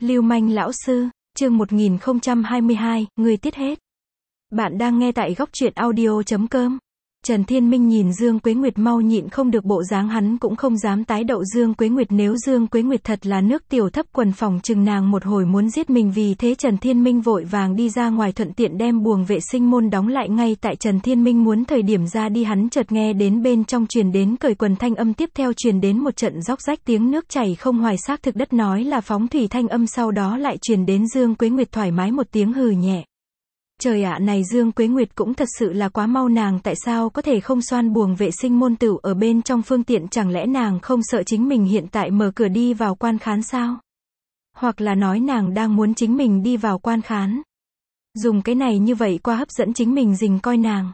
Lưu manh lão sư, chương 1022, người tiết hết. Bạn đang nghe tại góc truyện audio.com. Trần Thiên Minh nhìn Dương Quế Nguyệt mau nhịn không được bộ dáng hắn cũng không dám tái đậu Dương Quế Nguyệt, nếu Dương Quế Nguyệt thật là nước tiểu thấp quần phòng chừng nàng một hồi muốn giết mình, vì thế Trần Thiên Minh vội vàng đi ra ngoài thuận tiện đem buồng vệ sinh môn đóng lại. Ngay tại Trần Thiên Minh muốn thời điểm ra đi, hắn chợt nghe đến bên trong truyền đến cởi quần thanh âm, tiếp theo truyền đến một trận róc rách tiếng nước chảy không hoài xác thực đất nói là phóng thủy thanh âm, sau đó lại truyền đến Dương Quế Nguyệt thoải mái một tiếng hừ nhẹ. Trời ạ, này Dương Quế Nguyệt cũng thật sự là quá mau, nàng tại sao có thể không xoan buồng vệ sinh môn tựu ở bên trong phương tiện, chẳng lẽ nàng không sợ chính mình hiện tại mở cửa đi vào quan khán sao? Hoặc là nói nàng đang muốn chính mình đi vào quan khán, dùng cái này như vậy qua hấp dẫn chính mình dình coi nàng.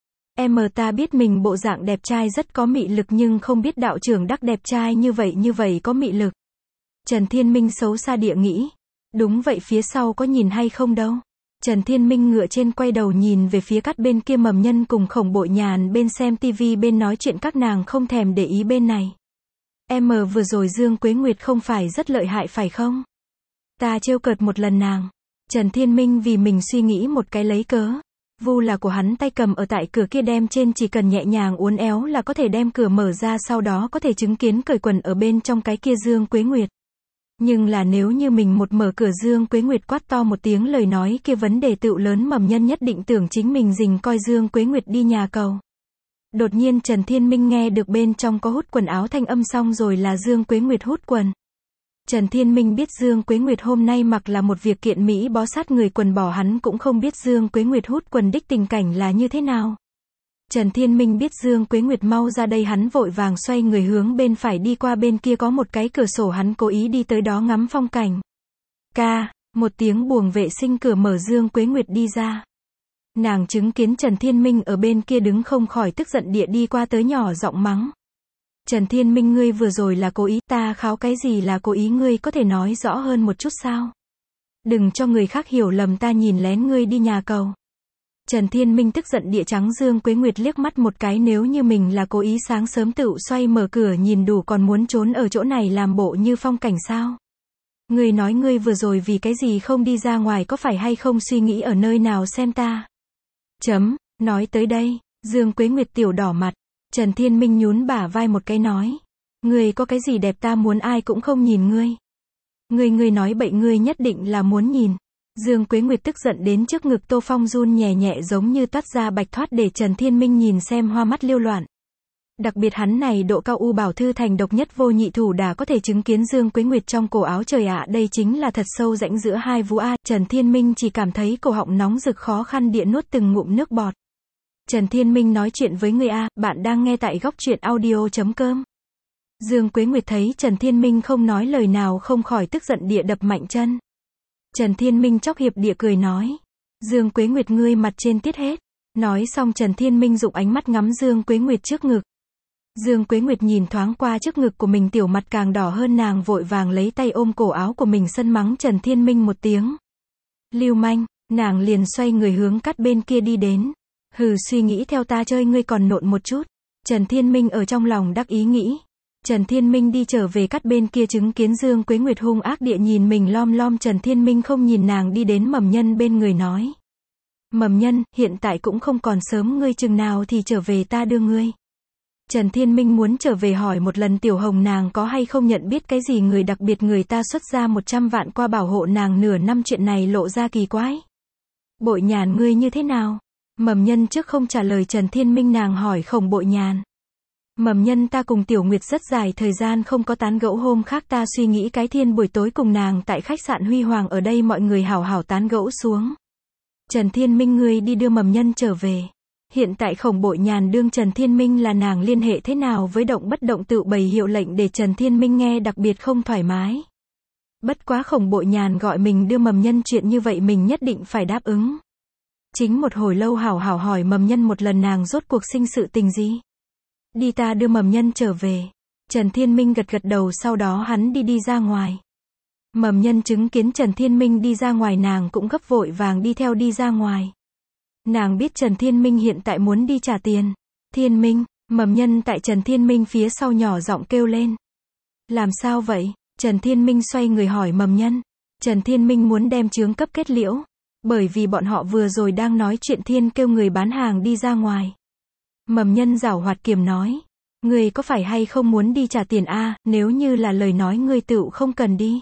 Ta biết mình bộ dạng đẹp trai rất có mị lực, nhưng không biết đạo trưởng Đắc đẹp trai như vậy có mị lực. Trần Thiên Minh xấu xa địa nghĩ. Đúng vậy, phía sau có nhìn hay không đâu. Trần Thiên Minh ngựa trên quay đầu nhìn về phía cắt bên kia, Mầm Nhân cùng Khổng Bội Nhàn bên xem tivi bên nói chuyện, các nàng không thèm để ý bên này. Vừa rồi Dương Quế Nguyệt không phải rất lợi hại phải không? Ta trêu cợt một lần nàng. Trần Thiên Minh vì mình suy nghĩ một cái lấy cớ. Vu là của hắn tay cầm ở tại cửa kia đem trên, chỉ cần nhẹ nhàng uốn éo là có thể đem cửa mở ra, sau đó có thể chứng kiến cởi quần ở bên trong cái kia Dương Quế Nguyệt. Nhưng là nếu như mình một mở cửa Dương Quế Nguyệt quát to một tiếng lời nói kia vấn đề tựu lớn, Mầm Nhân nhất định tưởng chính mình dình coi Dương Quế Nguyệt đi nhà cầu. Đột nhiên Trần Thiên Minh nghe được bên trong có hút quần áo thanh âm, xong rồi là Dương Quế Nguyệt hút quần. Trần Thiên Minh biết Dương Quế Nguyệt hôm nay mặc là một việc kiện Mỹ bó sát người quần bò, hắn cũng không biết Dương Quế Nguyệt hút quần đích tình cảnh là như thế nào. Trần Thiên Minh biết Dương Quế Nguyệt mau ra đây, hắn vội vàng xoay người hướng bên phải đi qua, bên kia có một cái cửa sổ, hắn cố ý đi tới đó ngắm phong cảnh. Một tiếng buồng vệ sinh cửa mở, Dương Quế Nguyệt đi ra. Nàng chứng kiến Trần Thiên Minh ở bên kia đứng không khỏi tức giận địa đi qua tới nhỏ giọng mắng. Trần Thiên Minh, ngươi vừa rồi là cố ý? Ta kháo cái gì là cố ý, ngươi có thể nói rõ hơn một chút sao? Đừng cho người khác hiểu lầm ta nhìn lén ngươi đi nhà cầu. Trần Thiên Minh tức giận địa trắng Dương Quế Nguyệt liếc mắt một cái, nếu như mình là cố ý sáng sớm tựu xoay mở cửa nhìn đủ, còn muốn trốn ở chỗ này làm bộ như phong cảnh sao? Ngươi nói ngươi vừa rồi vì cái gì không đi ra ngoài, có phải hay không suy nghĩ ở nơi nào xem ta? Nói tới đây, Dương Quế Nguyệt tiểu đỏ mặt. Trần Thiên Minh nhún bả vai một cái nói. Ngươi có cái gì đẹp ta muốn ai cũng không nhìn ngươi. Ngươi nói bậy, ngươi nhất định là muốn nhìn. Dương Quế Nguyệt tức giận đến trước ngực Tô Phong run nhẹ nhẹ giống như toát ra bạch thoát, để Trần Thiên Minh nhìn xem hoa mắt liêu loạn. Đặc biệt hắn này độ cao U Bảo Thư Thành độc nhất vô nhị thủ đả có thể chứng kiến Dương Quế Nguyệt trong cổ áo, trời ạ, đây chính là thật sâu rãnh giữa hai vú a. Trần Thiên Minh chỉ cảm thấy cổ họng nóng rực, khó khăn địa nuốt từng ngụm nước bọt. Trần Thiên Minh nói chuyện với người a, bạn đang nghe tại góc truyện audio.com. Dương Quế Nguyệt thấy Trần Thiên Minh không nói lời nào không khỏi tức giận địa đập mạnh chân. Trần Thiên Minh chóc hiệp địa cười nói. Dương Quế Nguyệt, ngươi mặt trên tiết hết. Nói xong Trần Thiên Minh dụng ánh mắt ngắm Dương Quế Nguyệt trước ngực. Dương Quế Nguyệt nhìn thoáng qua trước ngực của mình, tiểu mặt càng đỏ hơn, nàng vội vàng lấy tay ôm cổ áo của mình sân mắng Trần Thiên Minh một tiếng. Lưu manh, nàng liền xoay người hướng cắt bên kia đi đến. Suy nghĩ theo ta chơi, ngươi còn nộn một chút. Trần Thiên Minh ở trong lòng đắc ý nghĩ. Trần Thiên Minh đi trở về cắt bên kia, chứng kiến Dương Quế Nguyệt hung ác địa nhìn mình lom lom. Trần Thiên Minh không nhìn nàng, đi đến Mầm Nhân bên người nói. Mầm Nhân, hiện tại cũng không còn sớm, ngươi chừng nào thì trở về ta đưa ngươi. Trần Thiên Minh muốn trở về hỏi một lần Tiểu Hồng nàng có hay không nhận biết cái gì người đặc biệt, người ta xuất ra 100 vạn qua bảo hộ nàng nửa năm, chuyện này lộ ra kỳ quái. Bội Nhàn, ngươi như thế nào? Mầm Nhân trước không trả lời Trần Thiên Minh, nàng hỏi Khổng Bội Nhàn. Mầm Nhân, ta cùng Tiểu Nguyệt rất dài thời gian không có tán gẫu, hôm khác ta suy nghĩ cái thiên buổi tối cùng nàng tại khách sạn Huy Hoàng ở đây mọi người hảo hảo tán gẫu xuống. Trần Thiên Minh, ngươi đi đưa Mầm Nhân trở về. Hiện tại Khổng Bội Nhàn đương Trần Thiên Minh là nàng liên hệ thế nào với động bất động tự bày hiệu lệnh, để Trần Thiên Minh nghe đặc biệt không thoải mái. Bất quá Khổng Bội Nhàn gọi mình đưa Mầm Nhân, chuyện như vậy mình nhất định phải đáp ứng. Chính một hồi lâu hảo hảo hỏi Mầm Nhân một lần nàng rốt cuộc sinh sự tình gì. Đi, ta đưa Mầm Nhân trở về. Trần Thiên Minh gật gật đầu, sau đó hắn đi ra ngoài. Mầm Nhân chứng kiến Trần Thiên Minh đi ra ngoài, nàng cũng gấp vội vàng đi theo đi ra ngoài. Nàng biết Trần Thiên Minh hiện tại muốn đi trả tiền. Thiên Minh, Mầm Nhân tại Trần Thiên Minh phía sau nhỏ giọng kêu lên. Làm sao vậy? Trần Thiên Minh xoay người hỏi Mầm Nhân. Trần Thiên Minh muốn đem chướng cấp kết liễu. Bởi vì bọn họ vừa rồi đang nói chuyện Thiên kêu người bán hàng đi ra ngoài. Mầm Nhân giảo hoạt kiềm nói. Ngươi có phải hay không muốn đi trả tiền a? Nếu như là lời nói ngươi tựu không cần đi.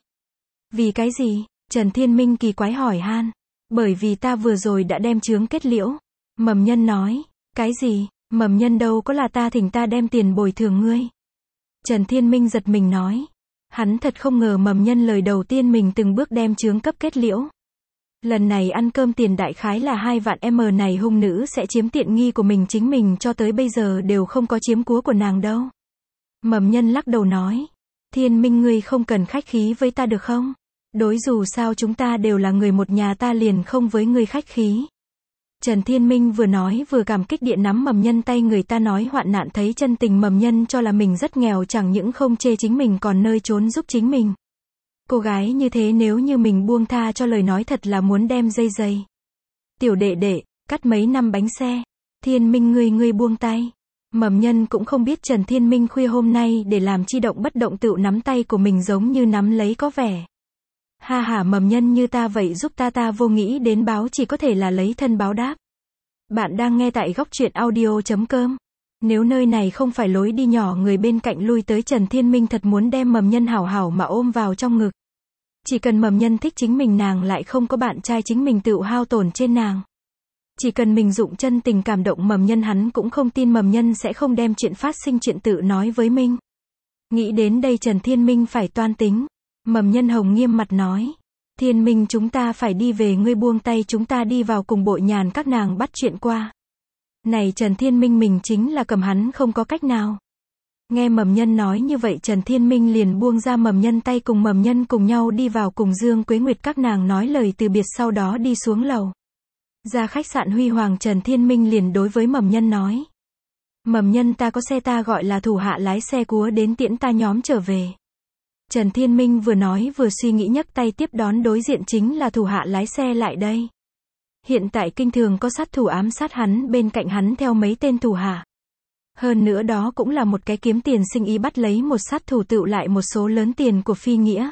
Vì cái gì? Trần Thiên Minh kỳ quái hỏi han. Bởi vì ta vừa rồi đã đem chướng kết liễu. Mầm Nhân nói. Cái gì? Mầm Nhân đâu có là ta thỉnh ta đem tiền bồi thường ngươi. Trần Thiên Minh giật mình nói. Hắn thật không ngờ Mầm Nhân lời đầu tiên mình từng bước đem chướng cấp kết liễu. Lần này ăn cơm tiền đại khái là 2 vạn M này hung nữ sẽ chiếm tiện nghi của mình, chính mình cho tới bây giờ đều không có chiếm của của nàng đâu. Mầm Nhân lắc đầu nói. Thiên Minh ngươi không cần khách khí với ta được không? Đối dù sao chúng ta đều là người một nhà, ta liền không với ngươi khách khí. Trần Thiên Minh vừa nói vừa cảm kích địa nắm Mầm Nhân tay, người ta nói hoạn nạn thấy chân tình, Mầm Nhân cho là mình rất nghèo, chẳng những không chê chính mình còn nơi trốn giúp chính mình. Cô gái như thế nếu như mình buông tha cho lời nói thật là muốn đem dây dày. Tiểu đệ đệ, cắt mấy năm bánh xe. Thiên Minh ngươi buông tay. Mầm Nhân cũng không biết Trần Thiên Minh khuya hôm nay để làm chi động bất động tựu nắm tay của mình giống như nắm lấy có vẻ. Ha ha, Mầm Nhân như ta vậy giúp ta vô nghĩ đến báo, chỉ có thể là lấy thân báo đáp. Bạn đang nghe tại góc truyện audio.com. Nếu nơi này không phải lối đi nhỏ, người bên cạnh lui tới, Trần Thiên Minh thật muốn đem Mầm Nhân hảo hảo mà ôm vào trong ngực. Chỉ cần Mầm Nhân thích chính mình, nàng lại không có bạn trai, chính mình tự hao tổn trên nàng. Chỉ cần mình dụng chân tình cảm động Mầm Nhân, hắn cũng không tin Mầm Nhân sẽ không đem chuyện phát sinh chuyện tự nói với mình. Nghĩ đến đây Trần Thiên Minh phải toan tính. Mầm Nhân hồng nghiêm mặt nói. Thiên Minh, chúng ta phải đi về, ngươi buông tay, chúng ta đi vào cùng Bội Nhàn các nàng bắt chuyện qua. Này Trần Thiên Minh, mình chính là cầm hắn không có cách nào. Nghe Mầm Nhân nói như vậy, Trần Thiên Minh liền buông ra Mầm Nhân tay, cùng Mầm Nhân cùng nhau đi vào cùng Dương Quế Nguyệt các nàng nói lời từ biệt, sau đó đi xuống lầu. Ra khách sạn Huy Hoàng, Trần Thiên Minh liền đối với Mầm Nhân nói. Mầm Nhân, ta có xe, ta gọi là thủ hạ lái xe cúa đến tiễn ta nhóm trở về. Trần Thiên Minh vừa nói vừa suy nghĩ, nhấc tay tiếp đón, đối diện chính là thủ hạ lái xe lại đây. Hiện tại kinh thường có sát thủ ám sát hắn, bên cạnh hắn theo mấy tên thủ hạ. Hơn nữa đó cũng là một cái kiếm tiền sinh ý, bắt lấy một sát thủ tựu lại một số lớn tiền của phi nghĩa.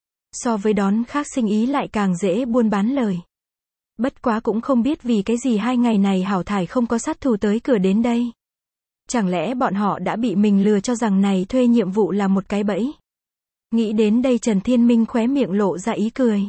So với đón khác sinh ý lại càng dễ buôn bán lời. Bất quá cũng không biết vì cái gì 2 ngày này hảo thải không có sát thủ tới cửa đến đây. Chẳng lẽ bọn họ đã bị mình lừa cho rằng này thuê nhiệm vụ là một cái bẫy. Nghĩ đến đây Trần Thiên Minh khóe miệng lộ ra ý cười.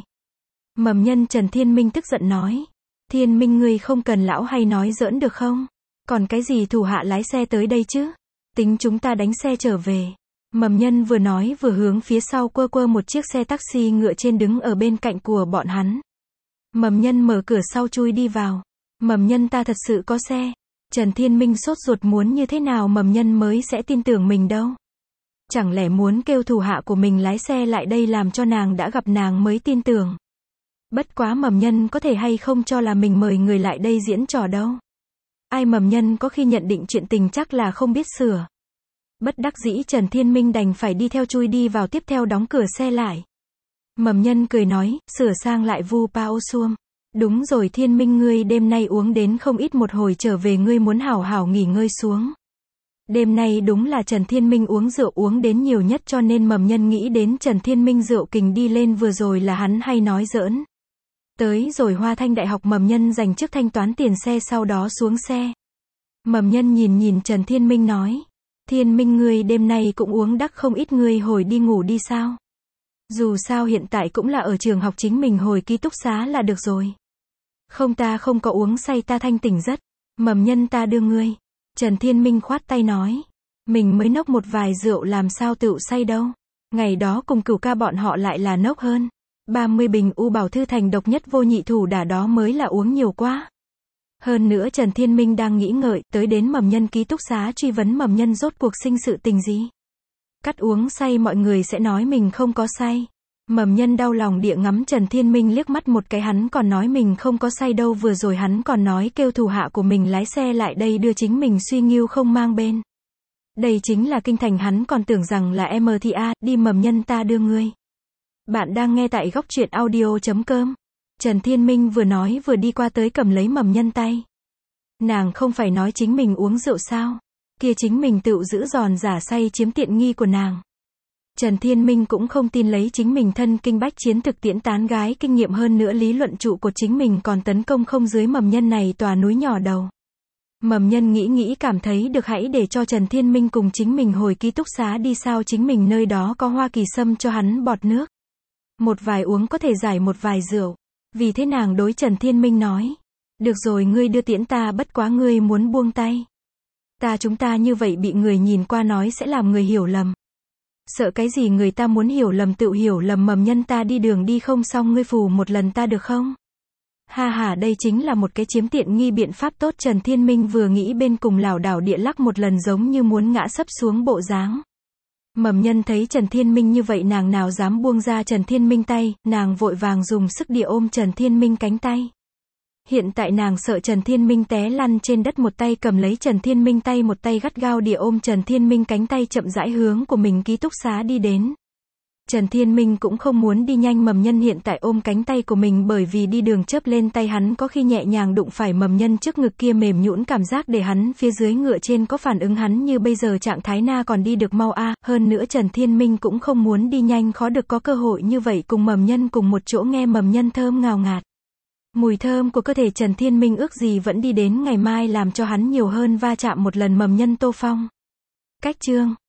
Mầm Nhân, Trần Thiên Minh tức giận nói. Thiên Minh, ngươi không cần lão hay nói giỡn được không? Còn cái gì thủ hạ lái xe tới đây chứ? Tính chúng ta đánh xe trở về. Mầm Nhân vừa nói vừa hướng phía sau quơ một chiếc xe taxi ngựa trên đứng ở bên cạnh của bọn hắn. Mầm Nhân mở cửa sau chui đi vào. Mầm Nhân, ta thật sự có xe. Trần Thiên Minh sốt ruột, muốn như thế nào Mầm Nhân mới sẽ tin tưởng mình đâu. Chẳng lẽ muốn kêu thủ hạ của mình lái xe lại đây làm cho nàng đã gặp nàng mới tin tưởng. Bất quá Mầm Nhân có thể hay không cho là mình mời người lại đây diễn trò đâu. Ai, Mầm Nhân có khi nhận định chuyện tình chắc là không biết sửa. Bất đắc dĩ Trần Thiên Minh đành phải đi theo chui đi vào, tiếp theo đóng cửa xe lại. Mầm Nhân cười nói, sửa sang lại vu pao xuông. Đúng rồi Thiên Minh, ngươi đêm nay uống đến không ít, một hồi trở về ngươi muốn hảo hảo nghỉ ngơi xuống. Đêm nay đúng là Trần Thiên Minh uống rượu uống đến nhiều nhất, cho nên Mầm Nhân nghĩ đến Trần Thiên Minh rượu kình đi lên, vừa rồi là hắn hay nói giỡn. Tới rồi Hoa Thanh Đại học, Mầm Nhân dành trước thanh toán tiền xe, sau đó xuống xe. Mầm Nhân nhìn Trần Thiên Minh nói. Thiên Minh, ngươi đêm nay cũng uống đắc không ít, ngươi hồi đi ngủ đi sao? Dù sao hiện tại cũng là ở trường học, chính mình hồi ký túc xá là được rồi. Không, ta không có uống say, ta thanh tỉnh rất. Mầm Nhân, ta đưa ngươi. Trần Thiên Minh khoát tay nói. Mình mới nốc một vài rượu làm sao tựu say đâu. Ngày đó cùng Cửu ca bọn họ lại là nốc hơn 30 bình U Bảo Thư thành độc nhất vô nhị thủ đả, đó mới là uống nhiều quá. Hơn nữa Trần Thiên Minh đang nghĩ ngợi tới đến Mầm Nhân ký túc xá, truy vấn Mầm Nhân rốt cuộc sinh sự tình gì. Cắt uống say mọi người sẽ nói mình không có say. Mầm Nhân đau lòng địa ngắm Trần Thiên Minh liếc mắt một cái, hắn còn nói mình không có say đâu, vừa rồi hắn còn nói kêu thủ hạ của mình lái xe lại đây đưa chính mình suy nghiêu không mang bên. Đây chính là kinh thành, hắn còn tưởng rằng là MTA, đi Mầm Nhân, ta đưa ngươi. Bạn đang nghe tại góc truyện audio.com. Trần Thiên Minh vừa nói vừa đi qua tới cầm lấy Mầm Nhân tay. Nàng không phải nói chính mình uống rượu sao? Kia chính mình tự giữ giòn giả say chiếm tiện nghi của nàng. Trần Thiên Minh cũng không tin lấy chính mình thân kinh bách chiến thực tiễn tán gái kinh nghiệm hơn nữa lý luận trụ của chính mình còn tấn công không dưới Mầm Nhân này tòa núi nhỏ đầu. Mầm Nhân nghĩ cảm thấy được hãy để cho Trần Thiên Minh cùng chính mình hồi ký túc xá đi sao chính mình nơi đó có Hoa Kỳ Sâm cho hắn bọt nước. Một vài uống có thể giải một vài rượu. Vì thế nàng đối Trần Thiên Minh nói. Được rồi ngươi đưa tiễn ta bất quá ngươi muốn buông tay. Chúng ta như vậy bị người nhìn qua nói sẽ làm người hiểu lầm. Sợ cái gì người ta muốn hiểu lầm tự hiểu lầm Mầm Nhân ta đi đường đi không xong ngươi phù một lần ta được không? Ha ha đây chính là một cái chiếm tiện nghi biện pháp tốt Trần Thiên Minh vừa nghĩ bên cùng lảo đảo địa lắc một lần giống như muốn ngã sấp xuống bộ dáng. Mầm Nhân thấy Trần Thiên Minh như vậy nàng nào dám buông ra Trần Thiên Minh tay, nàng vội vàng dùng sức địa ôm Trần Thiên Minh cánh tay. Hiện tại nàng sợ Trần Thiên Minh té lăn trên đất một tay cầm lấy Trần Thiên Minh tay một tay gắt gao địa ôm Trần Thiên Minh cánh tay chậm rãi hướng của mình ký túc xá đi đến. Trần Thiên Minh cũng không muốn đi nhanh Mầm Nhân hiện tại ôm cánh tay của mình bởi vì đi đường chớp lên tay hắn có khi nhẹ nhàng đụng phải Mầm Nhân trước ngực kia mềm nhũn cảm giác để hắn phía dưới ngựa trên có phản ứng hắn như bây giờ trạng thái na còn đi được mau hơn nữa Trần Thiên Minh cũng không muốn đi nhanh khó được có cơ hội như vậy cùng Mầm Nhân cùng một chỗ nghe Mầm Nhân thơm ngào ngạt. Mùi thơm của cơ thể Trần Thiên Minh ước gì vẫn đi đến ngày mai làm cho hắn nhiều hơn va chạm một lần Mầm Nhân Tô Phong. Cách chương